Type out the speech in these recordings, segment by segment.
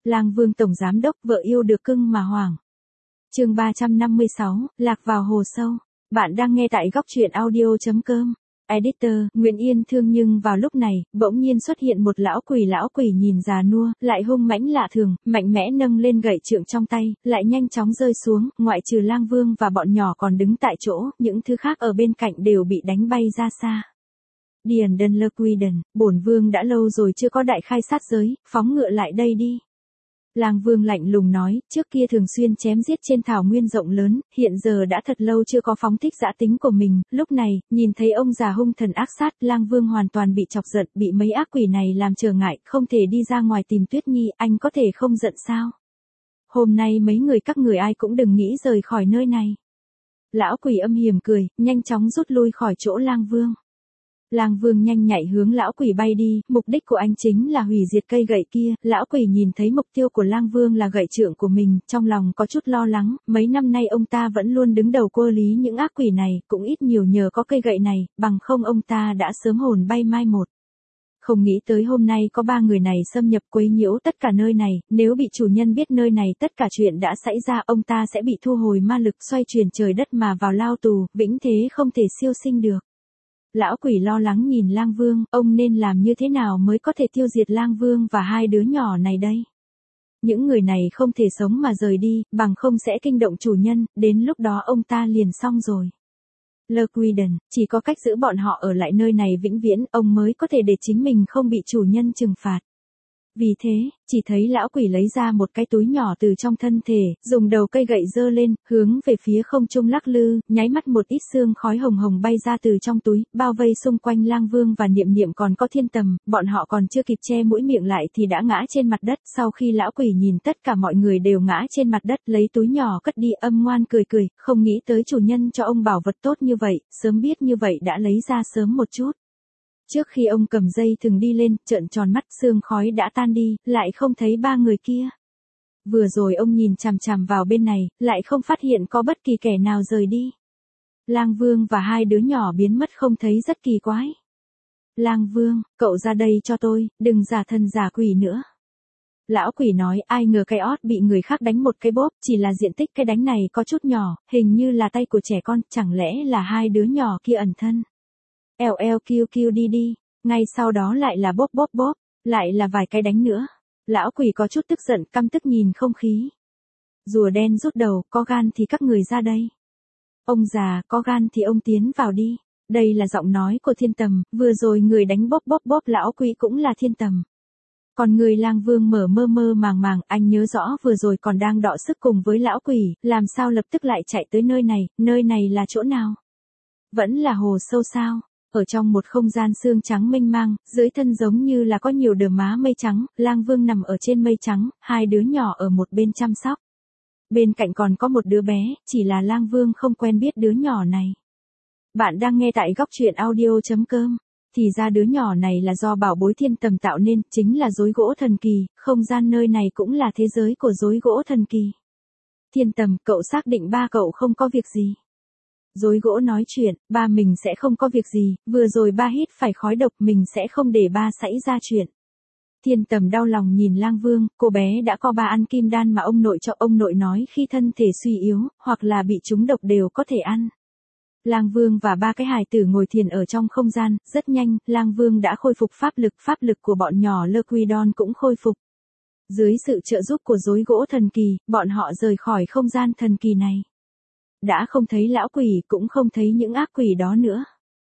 Lang Vương tổng giám đốc vợ yêu được cưng mà hoảng. Chương 356, lạc vào hồ sâu. Bạn đang nghe tại góc truyện audio.com. Editor, Nguyễn Yên Thương. Nhưng vào lúc này, bỗng nhiên xuất hiện một lão quỷ nhìn già nua, lại hung mãnh lạ thường, mạnh mẽ nâng lên gậy trượng trong tay, lại nhanh chóng rơi xuống, ngoại trừ Lang Vương và bọn nhỏ còn đứng tại chỗ, những thứ khác ở bên cạnh đều bị đánh bay ra xa. Điền Đơn Lơ Quy Đần, bổn vương đã lâu rồi chưa có đại khai sát giới, phóng ngựa lại đây đi. Lang Vương lạnh lùng nói, trước kia thường xuyên chém giết trên thảo nguyên rộng lớn, hiện giờ đã thật lâu chưa có phóng thích dã tính của mình, lúc này, nhìn thấy ông già hung thần ác sát, Lang Vương hoàn toàn bị chọc giận, bị mấy ác quỷ này làm trở ngại, không thể đi ra ngoài tìm Tuyết Nhi, anh có thể không giận sao? Hôm nay mấy người các người ai cũng đừng nghĩ rời khỏi nơi này. Lão quỷ âm hiểm cười, nhanh chóng rút lui khỏi chỗ Lang Vương. Lang Vương nhanh nhạy hướng lão quỷ bay đi, mục đích của anh chính là hủy diệt cây gậy kia, lão quỷ nhìn thấy mục tiêu của Lang Vương là gậy trượng của mình, trong lòng có chút lo lắng, mấy năm nay ông ta vẫn luôn đứng đầu quơ lý những ác quỷ này, cũng ít nhiều nhờ có cây gậy này, bằng không ông ta đã sớm hồn bay mai một. Không nghĩ tới hôm nay có 3 người này xâm nhập quấy nhiễu tất cả nơi này, nếu bị chủ nhân biết nơi này tất cả chuyện đã xảy ra ông ta sẽ bị thu hồi ma lực xoay chuyển trời đất mà vào lao tù, vĩnh thế không thể siêu sinh được. Lão quỷ lo lắng nhìn Lang Vương, ông nên làm như thế nào mới có thể tiêu diệt Lang Vương và hai đứa nhỏ này đây? Những người này không thể sống mà rời đi, bằng không sẽ kinh động chủ nhân, đến lúc đó ông ta liền xong rồi. Lơ Quy Đần, chỉ có cách giữ bọn họ ở lại nơi này vĩnh viễn, ông mới có thể để chính mình không bị chủ nhân trừng phạt. Vì thế, chỉ thấy lão quỷ lấy ra một cái túi nhỏ từ trong thân thể, dùng đầu cây gậy giơ lên, hướng về phía không trung lắc lư, nháy mắt một ít sương khói hồng hồng bay ra từ trong túi, bao vây xung quanh Lang Vương và Niệm Niệm còn có Thiên Tầm, bọn họ còn chưa kịp che mũi miệng lại thì đã ngã trên mặt đất, sau khi lão quỷ nhìn tất cả mọi người đều ngã trên mặt đất, lấy túi nhỏ cất đi, âm ngoan cười cười, không nghĩ tới chủ nhân cho ông bảo vật tốt như vậy, sớm biết như vậy đã lấy ra sớm một chút. Trước khi ông cầm dây thừng đi lên, trợn tròn mắt, sương khói đã tan đi, lại không thấy 3 người kia. Vừa rồi ông nhìn chằm chằm vào bên này, lại không phát hiện có bất kỳ kẻ nào rời đi. Lang Vương và hai đứa nhỏ biến mất không thấy rất kỳ quái. Lang Vương, cậu ra đây cho tôi, đừng giả thần giả quỷ nữa. Lão quỷ nói, ai ngờ cái ót bị người khác đánh một cái bóp, chỉ là diện tích cái đánh này có chút nhỏ, hình như là tay của trẻ con, chẳng lẽ là hai đứa nhỏ kia ẩn thân. Eo eo kêu đi đi, ngay sau đó lại là bóp bóp bóp, lại là vài cái đánh nữa. Lão quỷ có chút tức giận, căm tức nhìn không khí. Rùa đen rút đầu, có gan thì các người ra đây. Ông già, có gan thì ông tiến vào đi. Đây là giọng nói của Thiên Tầm, vừa rồi người đánh bóp bóp bóp lão quỷ cũng là Thiên Tầm. Còn người Lang Vương mở mơ màng, anh nhớ rõ vừa rồi còn đang đọ sức cùng với lão quỷ, làm sao lập tức lại chạy tới nơi này là chỗ nào? Vẫn là hồ sâu sao? Ở trong một không gian sương trắng mênh mang, dưới thân giống như là có nhiều đờm má mây trắng, Lang Vương nằm ở trên mây trắng, hai đứa nhỏ ở một bên chăm sóc. Bên cạnh còn có một đứa bé, chỉ là Lang Vương không quen biết đứa nhỏ này. Bạn đang nghe tại góc truyện audio.com. Thì ra đứa nhỏ này là do bảo bối Thiên Tầm tạo nên, chính là rối gỗ thần kỳ, không gian nơi này cũng là thế giới của rối gỗ thần kỳ. Thiên Tầm, cậu xác định ba cậu không có việc gì? Rối gỗ nói chuyện, ba mình sẽ không có việc gì, vừa rồi ba hít phải khói độc, mình sẽ không để ba xảy ra chuyện. Thiên Tầm đau lòng nhìn Lang Vương, cô bé đã có 3 ăn kim đan mà ông nội cho, ông nội nói khi thân thể suy yếu, hoặc là bị trúng độc đều có thể ăn. Lang Vương và 3 cái hài tử ngồi thiền ở trong không gian, rất nhanh, Lang Vương đã khôi phục pháp lực của bọn nhỏ Lơ Quy Đon cũng khôi phục. Dưới sự trợ giúp của rối gỗ thần kỳ, bọn họ rời khỏi không gian thần kỳ này. Đã không thấy lão quỷ, cũng không thấy những ác quỷ đó nữa.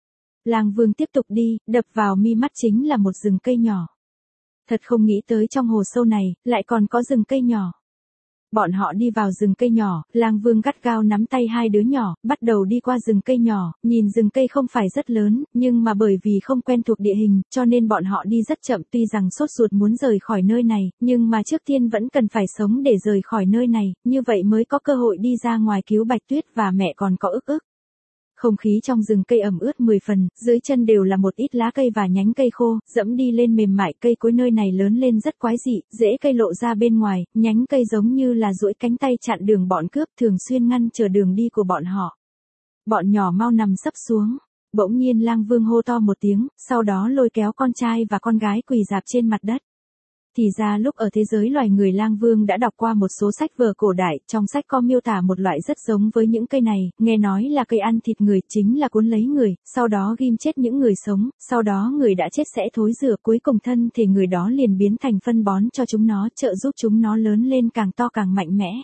Lang Vương tiếp tục đi, đập vào mi mắt chính là một rừng cây nhỏ. Thật không nghĩ tới trong hồ sâu này, lại còn có rừng cây nhỏ. Bọn họ đi vào rừng cây nhỏ, Lang Vương gắt gao nắm tay hai đứa nhỏ, bắt đầu đi qua rừng cây nhỏ, nhìn rừng cây không phải rất lớn, nhưng mà bởi vì không quen thuộc địa hình, cho nên bọn họ đi rất chậm, tuy rằng sốt ruột muốn rời khỏi nơi này, nhưng mà trước tiên vẫn cần phải sống để rời khỏi nơi này, như vậy mới có cơ hội đi ra ngoài cứu Bạch Tuyết và mẹ còn có ức. Không khí trong rừng cây ẩm ướt 10 phần, dưới chân đều là một ít lá cây và nhánh cây khô, dẫm đi lên mềm mại, cây cối nơi này lớn lên rất quái dị, rễ cây lộ ra bên ngoài, nhánh cây giống như là duỗi cánh tay chặn đường bọn cướp, thường xuyên ngăn trở đường đi của bọn họ. Bọn nhỏ mau nằm sấp xuống. Bỗng nhiên Lang Vương hô to một tiếng, sau đó lôi kéo con trai và con gái quỳ rạp trên mặt đất. Thì ra lúc ở thế giới loài người Lang Vương đã đọc qua một số sách vở cổ đại, trong sách có miêu tả một loại rất giống với những cây này, nghe nói là cây ăn thịt người, chính là cuốn lấy người, sau đó ghim chết những người sống, sau đó người đã chết sẽ thối rữa, cuối cùng thân thể người đó liền biến thành phân bón cho chúng nó, trợ giúp chúng nó lớn lên càng to càng mạnh mẽ.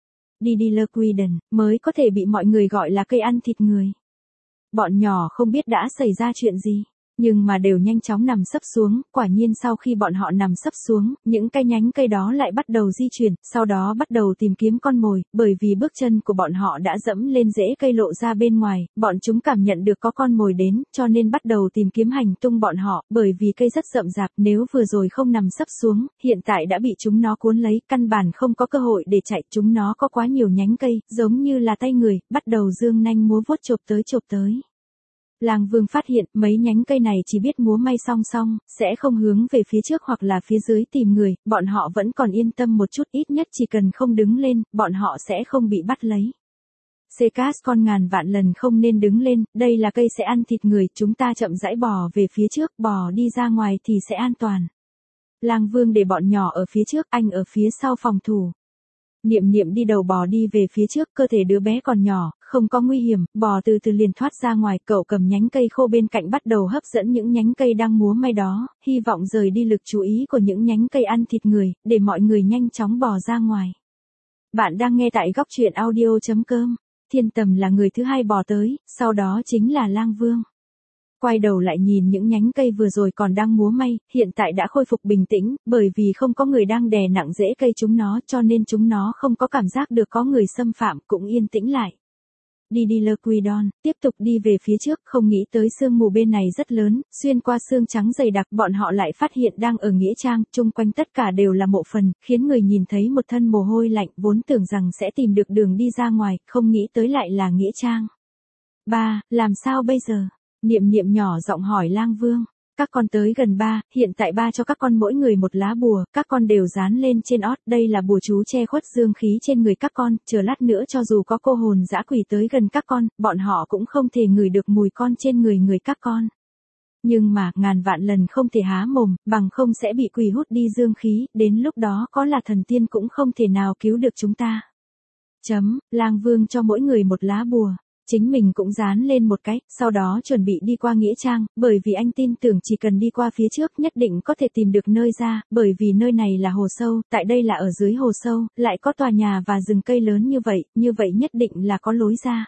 Diddlequidon mới có thể bị mọi người gọi là cây ăn thịt người. Bọn nhỏ không biết đã xảy ra chuyện gì, nhưng mà đều nhanh chóng nằm sấp xuống, quả nhiên sau khi bọn họ nằm sấp xuống, những cái nhánh cây đó lại bắt đầu di chuyển, sau đó bắt đầu tìm kiếm con mồi, bởi vì bước chân của bọn họ đã dẫm lên rễ cây lộ ra bên ngoài, bọn chúng cảm nhận được có con mồi đến, cho nên bắt đầu tìm kiếm hành tung bọn họ, bởi vì cây rất rậm rạp, nếu vừa rồi không nằm sấp xuống, hiện tại đã bị chúng nó cuốn lấy, căn bản không có cơ hội để chạy, chúng nó có quá nhiều nhánh cây, giống như là tay người, bắt đầu dương nanh múa vuốt chộp tới. Lang Vương phát hiện mấy nhánh cây này chỉ biết múa may song song, sẽ không hướng về phía trước hoặc là phía dưới tìm người, bọn họ vẫn còn yên tâm một chút, ít nhất chỉ cần không đứng lên, bọn họ sẽ không bị bắt lấy. Secas con ngàn vạn lần không nên đứng lên, đây là cây sẽ ăn thịt người, chúng ta chậm rãi bò về phía trước, bò đi ra ngoài thì sẽ an toàn. Lang Vương để bọn nhỏ ở phía trước, anh ở phía sau phòng thủ. Niệm Niệm đi đầu bò đi về phía trước, cơ thể đứa bé còn nhỏ, không có nguy hiểm, bò từ từ liền thoát ra ngoài, cậu cầm nhánh cây khô bên cạnh bắt đầu hấp dẫn những nhánh cây đang múa may đó, hy vọng rời đi lực chú ý của những nhánh cây ăn thịt người, để mọi người nhanh chóng bò ra ngoài. Bạn đang nghe tại góc truyện audio.com, Thiên Tầm là người thứ hai bò tới, sau đó chính là Lang Vương. Quay đầu lại nhìn những nhánh cây vừa rồi còn đang múa may, hiện tại đã khôi phục bình tĩnh, bởi vì không có người đang đè nặng rễ cây chúng nó, cho nên chúng nó không có cảm giác được có người xâm phạm, cũng yên tĩnh lại. Diddlequidon tiếp tục đi về phía trước, không nghĩ tới sương mù bên này rất lớn, xuyên qua sương trắng dày đặc, bọn họ lại phát hiện đang ở nghĩa trang, chung quanh tất cả đều là mộ phần, khiến người nhìn thấy một thân mồ hôi lạnh, vốn tưởng rằng sẽ tìm được đường đi ra ngoài, không nghĩ tới lại là nghĩa trang. Ba, làm sao bây giờ? Niệm Niệm nhỏ giọng hỏi Lang Vương. Các con tới gần ba, hiện tại ba cho các con mỗi người một lá bùa, các con đều dán lên trên ót, đây là bùa chú che khuất dương khí trên người các con, chờ lát nữa cho dù có cô hồn dã quỷ tới gần các con, bọn họ cũng không thể ngửi được mùi con trên người các con. Nhưng mà, ngàn vạn lần không thể há mồm, bằng không sẽ bị quỷ hút đi dương khí, đến lúc đó có là thần tiên cũng không thể nào cứu được chúng ta. Lang Vương cho mỗi người một lá bùa. Chính mình cũng dán lên một cái, sau đó chuẩn bị đi qua nghĩa trang, bởi vì anh tin tưởng chỉ cần đi qua phía trước nhất định có thể tìm được nơi ra, bởi vì nơi này là hồ sâu, tại đây là ở dưới hồ sâu, lại có tòa nhà và rừng cây lớn như vậy nhất định là có lối ra.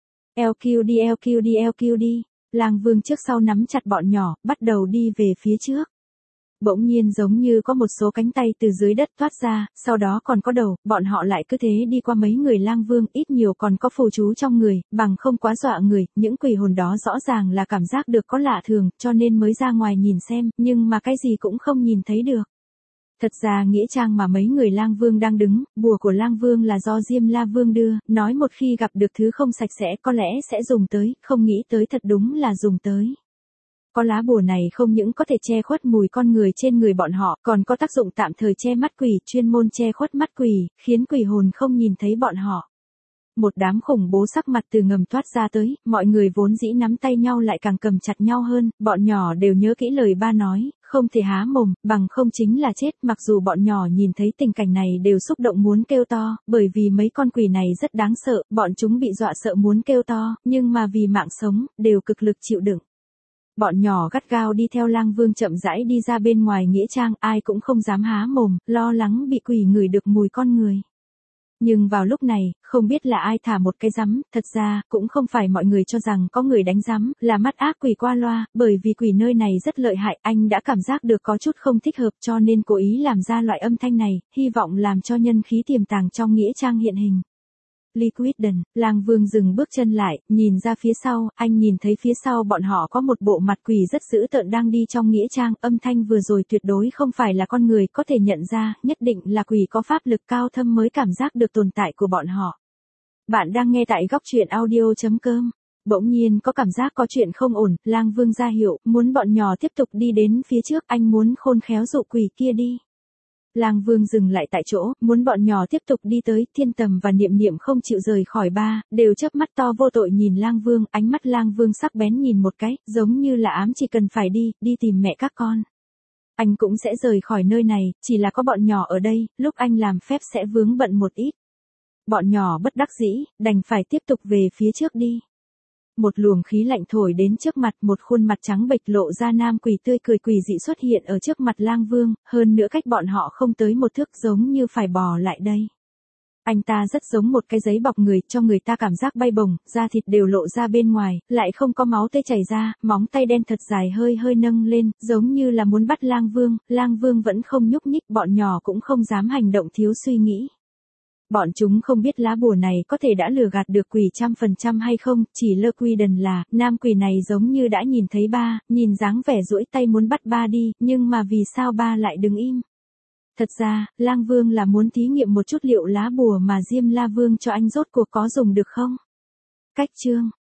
LQD. Lang Vương trước sau nắm chặt bọn nhỏ, bắt đầu đi về phía trước. Bỗng nhiên giống như có một số cánh tay từ dưới đất thoát ra, sau đó còn có đầu, bọn họ lại cứ thế đi qua mấy người Lang Vương, ít nhiều còn có phù chú trong người, bằng không quá dọa người, những quỷ hồn đó rõ ràng là cảm giác được có lạ thường, cho nên mới ra ngoài nhìn xem, nhưng mà cái gì cũng không nhìn thấy được. Thật ra nghĩa trang mà mấy người Lang Vương đang đứng, bùa của Lang Vương là do Diêm La Vương đưa, nói một khi gặp được thứ không sạch sẽ có lẽ sẽ dùng tới, không nghĩ tới thật đúng là dùng tới. Có lá bùa này không những có thể che khuất mùi con người trên người bọn họ, còn có tác dụng tạm thời che mắt quỷ, chuyên môn che khuất mắt quỷ, khiến quỷ hồn không nhìn thấy bọn họ. Một đám khủng bố sắc mặt từ ngầm thoát ra tới, mọi người vốn dĩ nắm tay nhau lại càng cầm chặt nhau hơn, bọn nhỏ đều nhớ kỹ lời ba nói, không thể há mồm, bằng không chính là chết, mặc dù bọn nhỏ nhìn thấy tình cảnh này đều xúc động muốn kêu to, bởi vì mấy con quỷ này rất đáng sợ, bọn chúng bị dọa sợ muốn kêu to, nhưng mà vì mạng sống, đều cực lực chịu đựng. Bọn nhỏ gắt gao đi theo Lang Vương chậm rãi đi ra bên ngoài nghĩa trang, ai cũng không dám há mồm, lo lắng bị quỷ ngửi được mùi con người. Nhưng vào lúc này, không biết là ai thả một cái rắm, thật ra, cũng không phải mọi người cho rằng có người đánh rắm, là mắt ác quỷ qua loa, bởi vì quỷ nơi này rất lợi hại, anh đã cảm giác được có chút không thích hợp cho nên cố ý làm ra loại âm thanh này, hy vọng làm cho nhân khí tiềm tàng trong nghĩa trang hiện hình. Liquidon, Lang Vương dừng bước chân lại, nhìn ra phía sau, anh nhìn thấy phía sau bọn họ có một bộ mặt quỷ rất dữ tợn đang đi trong nghĩa trang, âm thanh vừa rồi tuyệt đối không phải là con người có thể nhận ra, nhất định là quỷ có pháp lực cao thâm mới cảm giác được tồn tại của bọn họ. Bạn đang nghe tại góc truyện audio.com. Bỗng nhiên có cảm giác có chuyện không ổn, Lang Vương ra hiệu, muốn bọn nhỏ tiếp tục đi đến phía trước, anh muốn khôn khéo dụ quỷ kia đi. Lang Vương dừng lại tại chỗ, muốn bọn nhỏ tiếp tục đi tới, Thiên Tầm và Niệm Niệm không chịu rời khỏi ba, đều chớp mắt to vô tội nhìn Lang Vương, ánh mắt Lang Vương sắc bén nhìn một cái, giống như là ám chỉ cần phải đi tìm mẹ các con. Anh cũng sẽ rời khỏi nơi này, chỉ là có bọn nhỏ ở đây, lúc anh làm phép sẽ vướng bận một ít. Bọn nhỏ bất đắc dĩ, đành phải tiếp tục về phía trước đi. Một luồng khí lạnh thổi đến trước mặt, một khuôn mặt trắng bệch lộ ra nam quỷ tươi cười quỷ dị xuất hiện ở trước mặt Lang Vương, hơn nữa cách bọn họ không tới một thước giống như phải bò lại đây. Anh ta rất giống một cái giấy bọc người, cho người ta cảm giác bay bổng, da thịt đều lộ ra bên ngoài, lại không có máu tươi chảy ra, móng tay đen thật dài hơi hơi nâng lên, giống như là muốn bắt Lang Vương vẫn không nhúc nhích, bọn nhỏ cũng không dám hành động thiếu suy nghĩ. Bọn chúng không biết lá bùa này có thể đã lừa gạt được quỷ 100% hay không, chỉ lơ quy đần là, nam quỷ này giống như đã nhìn thấy ba, nhìn dáng vẻ duỗi tay muốn bắt ba đi, nhưng mà vì sao ba lại đứng im? Thật ra, Lang Vương là muốn thí nghiệm một chút liệu lá bùa mà Diêm La Vương cho anh rốt cuộc có dùng được không? Cách chương